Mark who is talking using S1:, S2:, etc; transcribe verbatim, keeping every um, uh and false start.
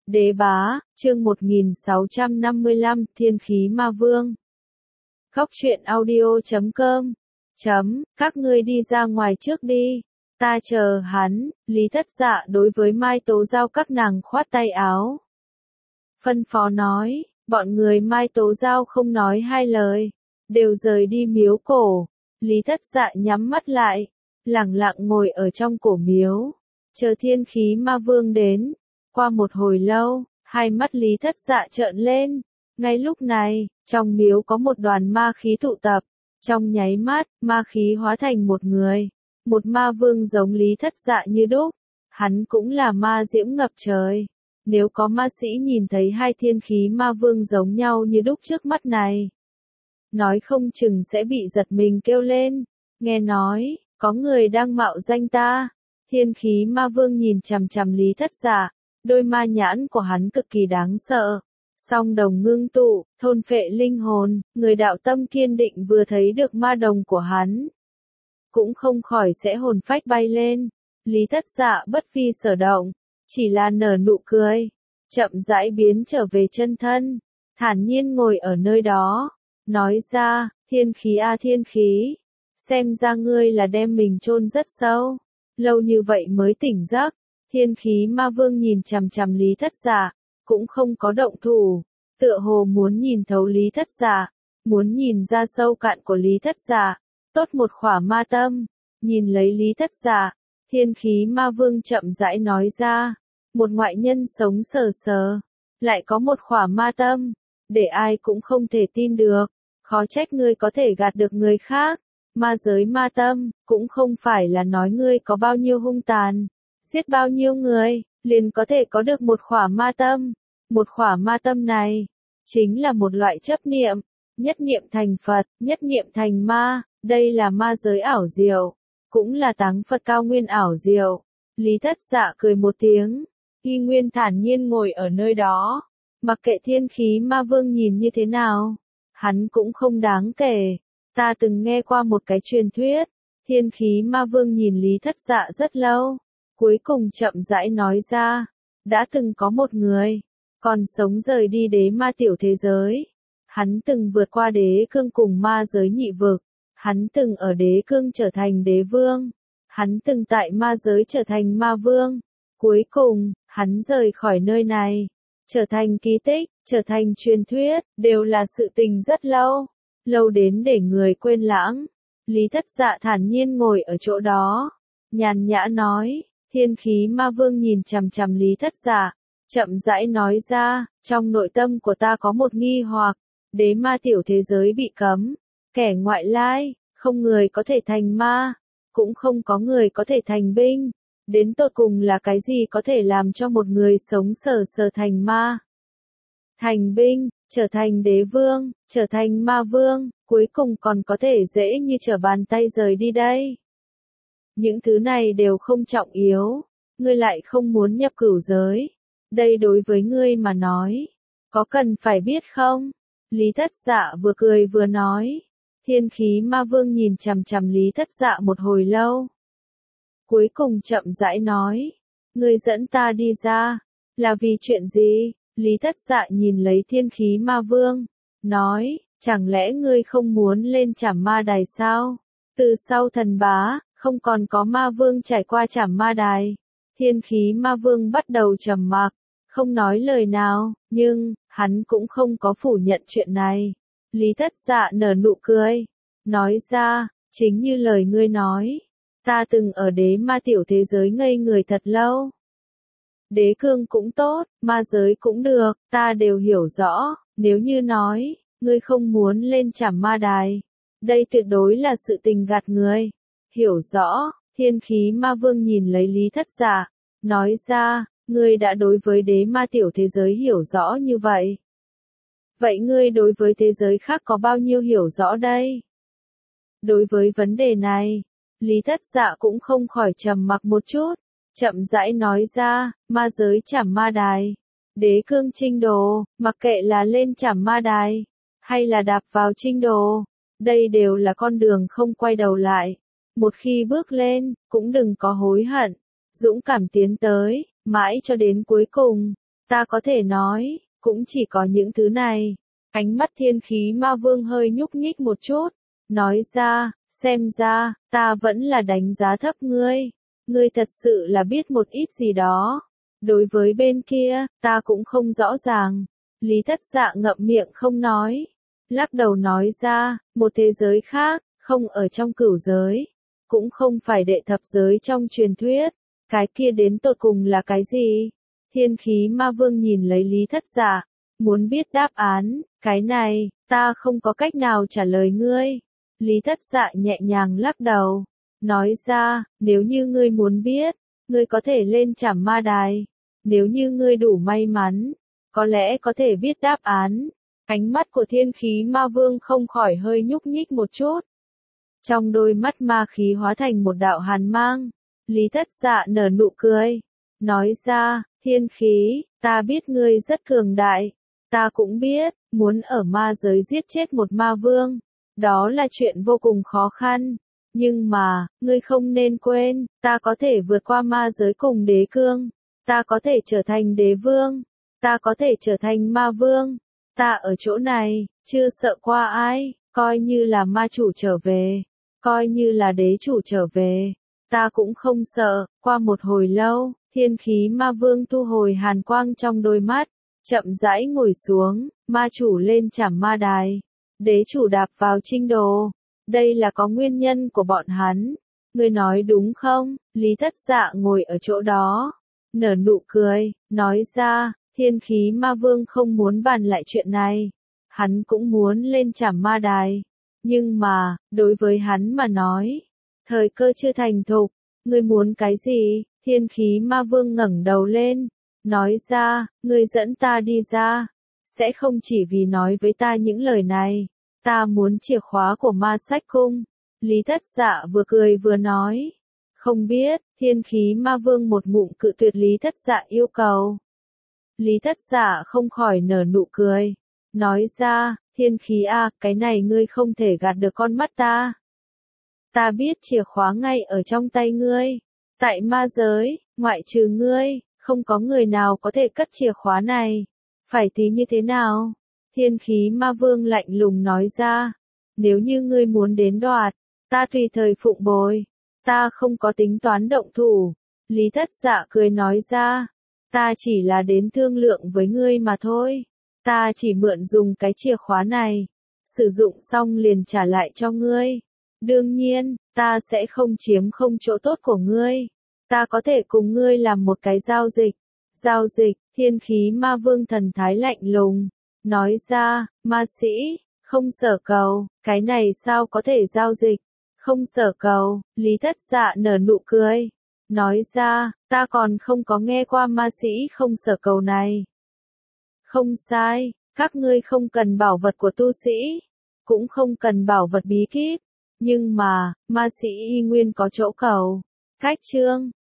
S1: Đế bá, chương một nghìn sáu trăm năm mươi lăm, Thiên khí ma vương. Khóc chuyện audio chấm com. Chấm, các ngươi đi ra ngoài trước đi. Ta chờ hắn, Lý Thất Dạ đối với Mai Tố Giao các nàng khoát tay áo. Phân phó nói, bọn người Mai Tố Giao không nói hai lời, đều rời đi miếu cổ. Lý Thất Dạ nhắm mắt lại, lẳng lặng ngồi ở trong cổ miếu, chờ thiên khí ma vương đến. Qua một hồi lâu, hai mắt Lý Thất Dạ trợn lên. Ngay lúc này, trong miếu có một đoàn ma khí tụ tập. Trong nháy mắt, ma khí hóa thành một người. Một ma vương giống Lý Thất Dạ như đúc. Hắn cũng là ma diễm ngập trời. Nếu có ma sĩ nhìn thấy hai thiên khí ma vương giống nhau như đúc trước mắt này, nói không chừng sẽ bị giật mình kêu lên. Nghe nói, có người đang mạo danh ta. Thiên khí ma vương nhìn chằm chằm Lý Thất Dạ. Đôi ma nhãn của hắn cực kỳ đáng sợ. Song đồng ngưng tụ, thôn phệ linh hồn, người đạo tâm kiên định vừa thấy được ma đồng của hắn, cũng không khỏi sẽ hồn phách bay lên. Lý Thất Dạ bất phi sở động, chỉ là nở nụ cười, chậm rãi biến trở về chân thân, thản nhiên ngồi ở nơi đó, nói ra, thiên khí a thiên khí, xem ra ngươi là đem mình chôn rất sâu, lâu như vậy mới tỉnh giấc. Thiên khí ma vương nhìn chằm chằm Lý Thất Dạ, cũng không có động thủ, tựa hồ muốn nhìn thấu Lý Thất Dạ, muốn nhìn ra sâu cạn của Lý Thất Dạ. Tốt một khỏa ma tâm, nhìn lấy Lý Thất Dạ, thiên khí ma vương chậm rãi nói ra, một ngoại nhân sống sờ sờ, lại có một khỏa ma tâm, để ai cũng không thể tin được, khó trách ngươi có thể gạt được người khác. Ma giới ma tâm, cũng không phải là nói ngươi có bao nhiêu hung tàn, giết bao nhiêu người, liền có thể có được một khỏa ma tâm. Một khỏa ma tâm này, chính là một loại chấp niệm, nhất niệm thành Phật, nhất niệm thành ma, đây là ma giới ảo diệu, cũng là táng Phật cao nguyên ảo diệu. Lý Thất Dạ cười một tiếng, y nguyên thản nhiên ngồi ở nơi đó, mặc kệ thiên khí ma vương nhìn như thế nào, hắn cũng không đáng kể. Ta từng nghe qua một cái truyền thuyết, thiên khí ma vương nhìn Lý Thất Dạ rất lâu, cuối cùng chậm rãi nói ra, đã từng có một người, còn sống rời đi đế ma tiểu thế giới. Hắn từng vượt qua đế cương cùng ma giới nhị vực, hắn từng ở đế cương trở thành đế vương, hắn từng tại ma giới trở thành ma vương. Cuối cùng, hắn rời khỏi nơi này, trở thành ký tích, trở thành truyền thuyết, đều là sự tình rất lâu, lâu đến để người quên lãng. Lý Thất Dạ thản nhiên ngồi ở chỗ đó, nhàn nhã nói. Thiên khí ma vương nhìn chằm chằm Lý Thất Dạ, chậm rãi nói ra, trong nội tâm của ta có một nghi hoặc, đế ma tiểu thế giới bị cấm, kẻ ngoại lai, không người có thể thành ma, cũng không có người có thể thành binh, đến tột cùng là cái gì có thể làm cho một người sống sờ sờ thành ma, thành binh, trở thành đế vương, trở thành ma vương, cuối cùng còn có thể dễ như trở bàn tay rời đi đây. Những thứ này đều không trọng yếu, ngươi lại không muốn nhập cửu giới. Đây đối với ngươi mà nói, có cần phải biết không? Lý Thất Dạ vừa cười vừa nói. Thiên khí ma vương nhìn chằm chằm Lý Thất Dạ một hồi lâu. Cuối cùng chậm rãi nói, ngươi dẫn ta đi ra, là vì chuyện gì? Lý Thất Dạ nhìn lấy thiên khí ma vương, nói, chẳng lẽ ngươi không muốn lên Trảm Ma Đài sao? Từ sau thần bá, không còn có ma vương trải qua Trảm Ma Đài. Thiên khí ma vương bắt đầu trầm mặc, không nói lời nào, nhưng, hắn cũng không có phủ nhận chuyện này. Lý Thất Dạ nở nụ cười, nói ra, chính như lời ngươi nói, ta từng ở đế ma tiểu thế giới ngây người thật lâu. Đế cương cũng tốt, ma giới cũng được, ta đều hiểu rõ, nếu như nói, ngươi không muốn lên Trảm Ma Đài, đây tuyệt đối là sự tình gạt người. Hiểu rõ, thiên khí ma vương nhìn lấy Lý Thất Dạ, nói ra, ngươi đã đối với đế ma tiểu thế giới hiểu rõ như vậy. Vậy ngươi đối với thế giới khác có bao nhiêu hiểu rõ đây? Đối với vấn đề này, Lý Thất Dạ cũng không khỏi trầm mặc một chút, chậm rãi nói ra, ma giới Trảm Ma Đài, đế cương Trinh Đồ, mặc kệ là lên Trảm Ma Đài, hay là đạp vào Trinh Đồ, đây đều là con đường không quay đầu lại. Một khi bước lên, cũng đừng có hối hận, dũng cảm tiến tới, mãi cho đến cuối cùng. ta có thể nói, cũng chỉ có những thứ này. Ánh mắt Thiên Khí Ma Vương hơi nhúc nhích một chút, nói ra, xem ra, ta vẫn là đánh giá thấp ngươi. Ngươi thật sự là biết một ít gì đó. Đối với bên kia, ta cũng không rõ ràng. Lý Thất Dạ ngậm miệng không nói. Lắc đầu nói ra, một thế giới khác, không ở trong cửu giới. Cũng không phải đệ thập giới trong truyền thuyết. Cái kia đến tột cùng là cái gì? Thiên Khí Ma Vương nhìn lấy Lý Thất Dạ, muốn biết đáp án. Cái này, ta không có cách nào trả lời ngươi. Lý Thất Dạ nhẹ nhàng lắc đầu. Nói ra, nếu như ngươi muốn biết, ngươi có thể lên Trảm Ma Đài. Nếu như ngươi đủ may mắn, có lẽ có thể biết đáp án. Ánh mắt của Thiên Khí Ma Vương không khỏi hơi nhúc nhích một chút. Trong đôi mắt ma khí hóa thành một đạo hàn mang. Lý Thất Dạ nở nụ cười. Nói ra, Thiên Khí, ta biết ngươi rất cường đại. Ta cũng biết, muốn ở ma giới giết chết một ma vương. Đó là chuyện vô cùng khó khăn. Nhưng mà, ngươi không nên quên, ta có thể vượt qua ma giới cùng đế cương. Ta có thể trở thành đế vương. Ta có thể trở thành ma vương. Ta ở chỗ này, chưa sợ qua ai, coi như là ma chủ trở về. Coi như là đế chủ trở về. Ta cũng không sợ. Qua một hồi lâu, Thiên Khí Ma Vương thu hồi hàn quang trong đôi mắt. Chậm rãi ngồi xuống, ma chủ lên Trảm Ma Đài. Đế chủ đạp vào Trinh Đồ. Đây là có nguyên nhân của bọn hắn. Ngươi nói đúng không? Lý Thất Dạ ngồi ở chỗ đó. Nở nụ cười, nói ra, Thiên Khí Ma Vương không muốn bàn lại chuyện này. Hắn cũng muốn lên Trảm Ma Đài. Nhưng mà, đối với hắn mà nói, thời cơ chưa thành thục. Ngươi muốn cái gì? Thiên Khí Ma Vương ngẩng đầu lên. Nói ra, ngươi dẫn ta đi ra. Sẽ không chỉ vì nói với ta những lời này. Ta muốn chìa khóa của ma sách cung. Lý Thất Dạ vừa cười vừa nói. Không biết, Thiên Khí Ma Vương một ngụm cự tuyệt Lý Thất Dạ yêu cầu. Lý Thất Dạ không khỏi nở nụ cười. Nói ra, Thiên Khí à, cái này ngươi không thể gạt được con mắt ta. Ta biết chìa khóa ngay ở trong tay ngươi. Tại ma giới, ngoại trừ ngươi, không có người nào có thể cất chìa khóa này. Phải thì như thế nào? Thiên Khí Ma Vương lạnh lùng nói ra. Nếu như ngươi muốn đến đoạt, ta tùy thời phụng bồi. Ta không có tính toán động thủ. Lý Thất Dạ cười nói ra. Ta chỉ là đến thương lượng với ngươi mà thôi. Ta chỉ mượn dùng cái chìa khóa này. Sử dụng xong liền trả lại cho ngươi. Đương nhiên, ta sẽ không chiếm không chỗ tốt của ngươi. Ta có thể cùng ngươi làm một cái giao dịch. Giao dịch, Thiên Khí Ma Vương thần thái lạnh lùng. Nói ra, ma sĩ, không sở cầu, cái này sao có thể giao dịch? Không sở cầu, Lý Thất Dạ nở nụ cười. Nói ra, ta còn không có nghe qua ma sĩ không sở cầu này. Không sai, các ngươi không cần bảo vật của tu sĩ, cũng không cần bảo vật bí kíp. Nhưng mà, ma sĩ y nguyên có chỗ cầu. Cách chương